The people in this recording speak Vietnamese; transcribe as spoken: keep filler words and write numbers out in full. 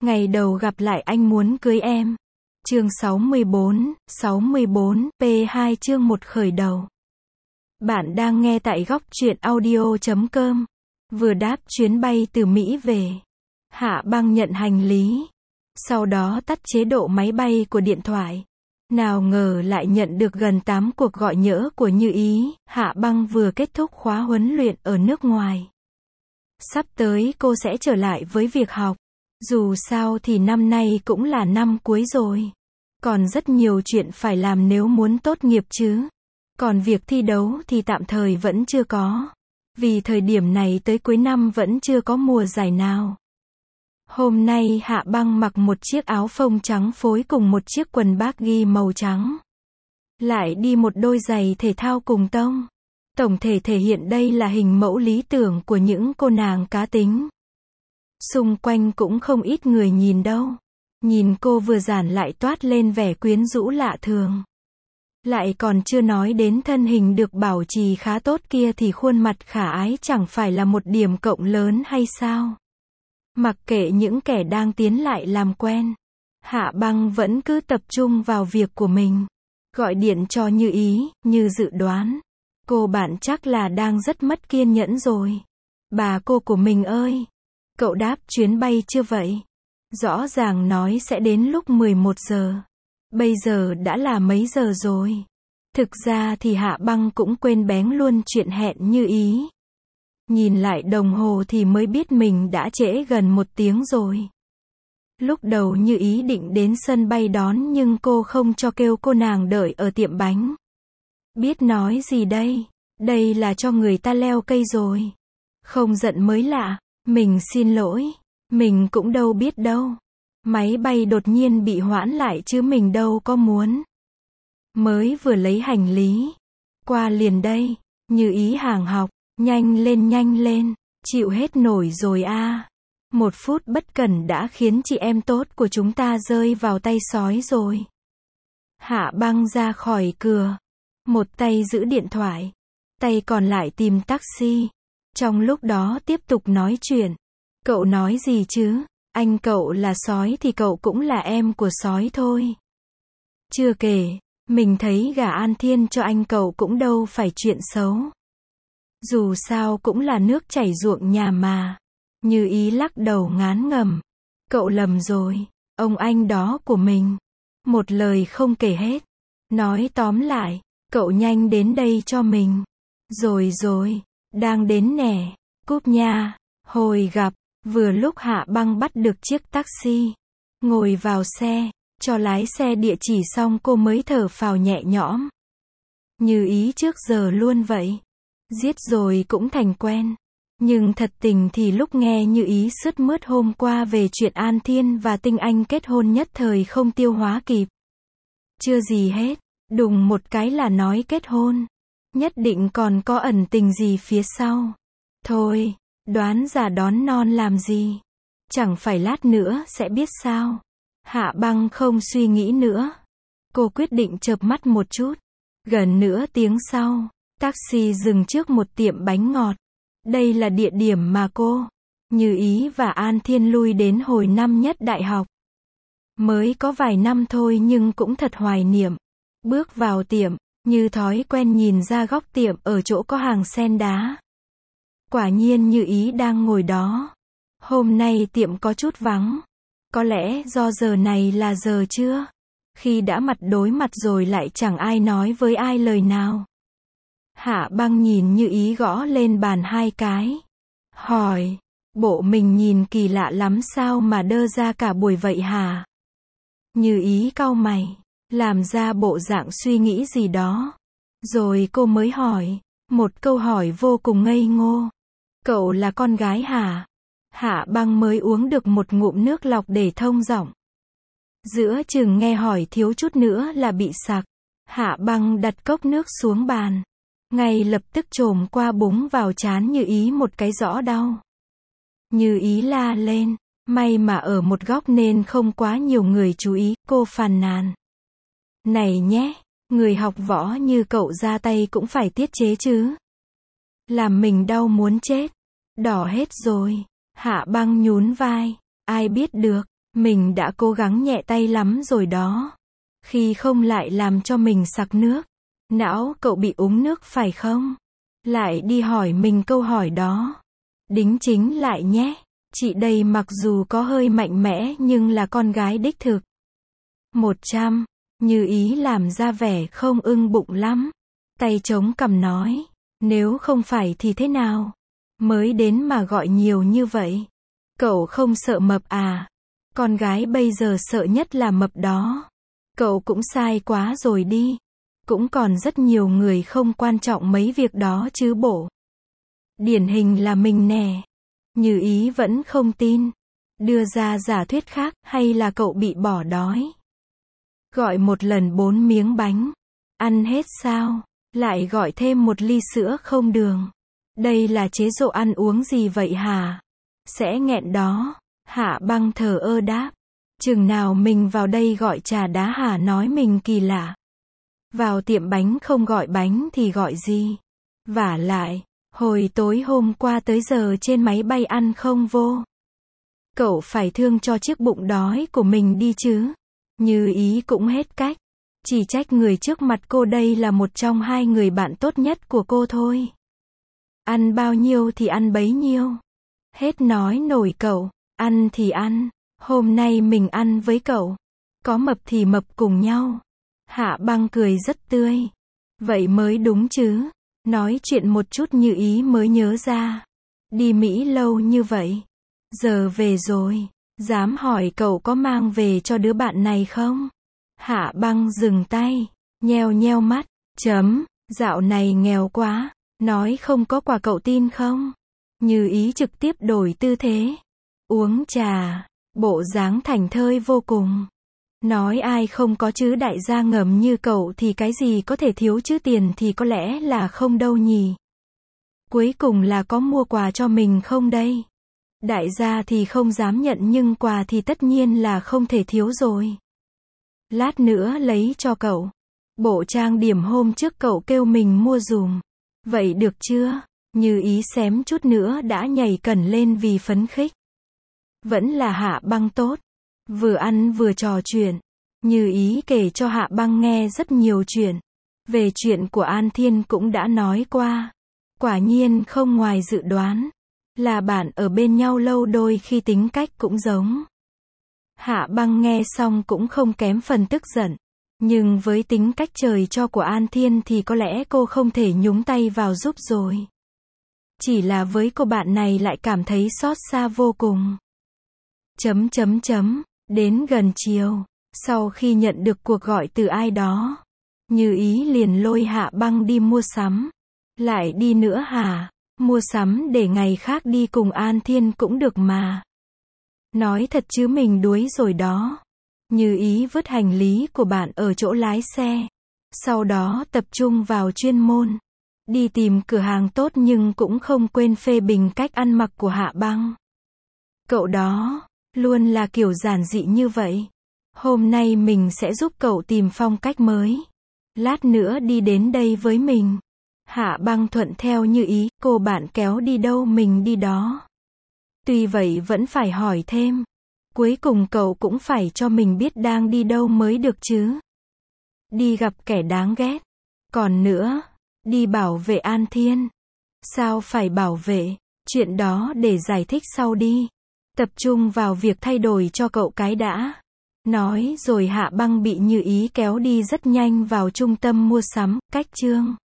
Ngày đầu gặp lại anh muốn cưới em. Chương sáu mươi bốn, sáu mươi bốn, P hai chương một khởi đầu. Bạn đang nghe tại góc truyện audio chấm com. Vừa đáp chuyến bay từ Mỹ về. Hạ Băng nhận hành lý. Sau đó tắt chế độ máy bay của điện thoại. Nào ngờ lại nhận được gần tám cuộc gọi nhỡ của Như Ý. Hạ Băng vừa kết thúc khóa huấn luyện ở nước ngoài. Sắp tới cô sẽ trở lại với việc học. Dù sao thì năm nay cũng là năm cuối rồi. Còn rất nhiều chuyện phải làm nếu muốn tốt nghiệp chứ. Còn việc thi đấu thì tạm thời vẫn chưa có. Vì thời điểm này tới cuối năm vẫn chưa có mùa giải nào. Hôm nay Hạ Băng mặc một chiếc áo phông trắng phối cùng một chiếc quần baggy màu trắng. Lại đi một đôi giày thể thao cùng tông. Tổng thể thể hiện đây là hình mẫu lý tưởng của những cô nàng cá tính. Xung quanh cũng không ít người nhìn đâu. Nhìn cô vừa giản lại toát lên vẻ quyến rũ lạ thường. Lại còn chưa nói đến thân hình được bảo trì khá tốt kia thì khuôn mặt khả ái chẳng phải là một điểm cộng lớn hay sao? Mặc kệ những kẻ đang tiến lại làm quen, Hạ Băng vẫn cứ tập trung vào việc của mình. Gọi điện cho Như Ý, như dự đoán. Cô bạn chắc là đang rất mất kiên nhẫn rồi. Bà cô của mình ơi! Cậu đáp chuyến bay chưa vậy? Rõ ràng nói sẽ đến lúc mười một giờ. Bây giờ đã là mấy giờ rồi? Thực ra thì Hạ Băng cũng quên bén luôn chuyện hẹn Như Ý. Nhìn lại đồng hồ thì mới biết mình đã trễ gần một tiếng rồi. Lúc đầu Như Ý định đến sân bay đón nhưng cô không cho kêu cô nàng đợi ở tiệm bánh. Biết nói gì đây? Đây là cho người ta leo cây rồi. Không giận mới lạ. Mình xin lỗi. Mình cũng đâu biết đâu. Máy bay đột nhiên bị hoãn lại chứ mình đâu có muốn. Mới vừa lấy hành lý. Qua liền đây. Như Ý hàng học. Nhanh lên nhanh lên. Chịu hết nổi rồi a. Một phút bất cẩn đã khiến chị em tốt của chúng ta rơi vào tay sói rồi. Hạ Băng ra khỏi cửa. Một tay giữ điện thoại. Tay còn lại tìm taxi. Trong lúc đó tiếp tục nói chuyện. Cậu nói gì chứ? Anh cậu là sói thì cậu cũng là em của sói thôi. Chưa kể, mình thấy gả An Thiên cho anh cậu cũng đâu phải chuyện xấu. Dù sao cũng là nước chảy ruộng nhà mà. Như Ý lắc đầu ngán ngẩm. Cậu lầm rồi, ông anh đó của mình. Một lời không kể hết. Nói tóm lại, cậu nhanh đến đây cho mình. Rồi rồi, đang đến nè, cúp nha. Hồi gặp, vừa lúc Hạ Băng bắt được chiếc taxi. Ngồi vào xe, cho lái xe địa chỉ xong cô mới thở phào nhẹ nhõm. Như Ý trước giờ luôn vậy. Giết rồi cũng thành quen. Nhưng thật tình thì lúc nghe Như Ý sướt mướt hôm qua về chuyện An Thiên và Tinh Anh kết hôn nhất thời không tiêu hóa kịp. Chưa gì hết, đùng một cái là nói kết hôn. Nhất định còn có ẩn tình gì phía sau. Thôi, đoán già đón non làm gì. Chẳng phải lát nữa sẽ biết sao. Hạ Băng không suy nghĩ nữa. Cô quyết định chợp mắt một chút. Gần nửa tiếng sau, taxi dừng trước một tiệm bánh ngọt. Đây là địa điểm mà cô, Như Ý và An Thiên lui đến hồi năm nhất đại học. Mới có vài năm thôi nhưng cũng thật hoài niệm. Bước vào tiệm, như thói quen nhìn ra góc tiệm ở chỗ có hàng sen đá. Quả nhiên Như Ý đang ngồi đó. Hôm nay tiệm có chút vắng. Có lẽ do giờ này là giờ trưa. Khi đã mặt đối mặt rồi lại chẳng ai nói với ai lời nào. Hạ Băng nhìn Như Ý gõ lên bàn hai cái. Hỏi, bộ mình nhìn kỳ lạ lắm sao mà đơ ra cả buổi vậy hả? Như Ý cau mày, làm ra bộ dạng suy nghĩ gì đó. Rồi cô mới hỏi, một câu hỏi vô cùng ngây ngô. Cậu là con gái hả? Hạ Băng mới uống được một ngụm nước lọc để thông giọng. Giữa chừng nghe hỏi thiếu chút nữa là bị sặc. Hạ Băng đặt cốc nước xuống bàn. Ngay lập tức chồm qua búng vào trán Như Ý một cái rõ đau. Như Ý la lên. May mà ở một góc nên không quá nhiều người chú ý. Cô phàn nàn. Này nhé, người học võ như cậu ra tay cũng phải tiết chế chứ. Làm mình đau muốn chết. Đỏ hết rồi. Hạ Băng nhún vai. Ai biết được. Mình đã cố gắng nhẹ tay lắm rồi đó. Khi không lại làm cho mình sặc nước. Não cậu bị úng nước phải không? Lại đi hỏi mình câu hỏi đó. Đính chính lại nhé. Chị đây mặc dù có hơi mạnh mẽ nhưng là con gái đích thực. Một trăm. Như Ý làm ra vẻ không ưng bụng lắm. Tay chống cằm nói. Nếu không phải thì thế nào? Mới đến mà gọi nhiều như vậy. Cậu không sợ mập à? Con gái bây giờ sợ nhất là mập đó. Cậu cũng sai quá rồi đi. Cũng còn rất nhiều người không quan trọng mấy việc đó chứ bộ. Điển hình là mình nè. Như Ý vẫn không tin. Đưa ra giả thuyết khác, hay là cậu bị bỏ đói? Gọi một lần bốn miếng bánh. Ăn hết sao? Lại gọi thêm một ly sữa không đường. Đây là chế độ ăn uống gì vậy hả? Sẽ nghẹn đó. Hạ Băng thờ ơ đáp. Chừng nào mình vào đây gọi trà đá hả, nói mình kỳ lạ. Vào tiệm bánh không gọi bánh thì gọi gì? Vả lại, hồi tối hôm qua tới giờ trên máy bay ăn không vô. Cậu phải thương cho chiếc bụng đói của mình đi chứ. Như Ý cũng hết cách. Chỉ trách người trước mặt cô đây là một trong hai người bạn tốt nhất của cô thôi. Ăn bao nhiêu thì ăn bấy nhiêu. Hết nói nổi cậu. Ăn thì ăn. Hôm nay mình ăn với cậu. Có mập thì mập cùng nhau. Hạ Băng cười rất tươi. Vậy mới đúng chứ. Nói chuyện một chút Như Ý mới nhớ ra. Đi Mỹ lâu như vậy. Giờ về rồi. Dám hỏi cậu có mang về cho đứa bạn này không? Hạ Băng dừng tay. Nheo nheo mắt. Chấm. Dạo này nghèo quá. Nói không có quà cậu tin không? Như Ý trực tiếp đổi tư thế. Uống trà. Bộ dáng thảnh thơi vô cùng. Nói ai không có chứ, đại gia ngầm như cậu thì cái gì có thể thiếu chứ, tiền thì có lẽ là không đâu nhỉ. Cuối cùng là có mua quà cho mình không đây? Đại gia thì không dám nhận nhưng quà thì tất nhiên là không thể thiếu rồi. Lát nữa lấy cho cậu. Bộ trang điểm hôm trước cậu kêu mình mua dùm. Vậy được chưa? Như Ý xém chút nữa đã nhảy cẩn lên vì phấn khích. Vẫn là Hạ Băng tốt. Vừa ăn vừa trò chuyện. Như Ý kể cho Hạ Băng nghe rất nhiều chuyện. Về chuyện của An Thiên cũng đã nói qua. Quả nhiên không ngoài dự đoán. Là bạn ở bên nhau lâu đôi khi tính cách cũng giống. Hạ Băng nghe xong cũng không kém phần tức giận. Nhưng với tính cách trời cho của An Thiên thì có lẽ cô không thể nhúng tay vào giúp rồi. Chỉ là với cô bạn này lại cảm thấy xót xa vô cùng. Chấm chấm chấm. Đến gần chiều, sau khi nhận được cuộc gọi từ ai đó, Như Ý liền lôi Hạ Băng đi mua sắm. Lại đi nữa hả? Mua sắm để ngày khác đi cùng An Thiên cũng được mà. Nói thật chứ mình đuối rồi đó. Như Ý vứt hành lý của bạn ở chỗ lái xe. Sau đó tập trung vào chuyên môn. Đi tìm cửa hàng tốt nhưng cũng không quên phê bình cách ăn mặc của Hạ Băng. Cậu đó, luôn là kiểu giản dị như vậy. Hôm nay mình sẽ giúp cậu tìm phong cách mới. Lát nữa đi đến đây với mình. Hạ Băng thuận theo Như Ý, cô bạn kéo đi đâu mình đi đó. Tuy vậy vẫn phải hỏi thêm. Cuối cùng cậu cũng phải cho mình biết đang đi đâu mới được chứ. Đi gặp kẻ đáng ghét. Còn nữa, đi bảo vệ An Thiên. Sao phải bảo vệ? Chuyện đó để giải thích sau đi. Tập trung vào việc thay đổi cho cậu cái đã. Nói rồi Hạ Băng bị Như Ý kéo đi rất nhanh vào trung tâm mua sắm, cách Trương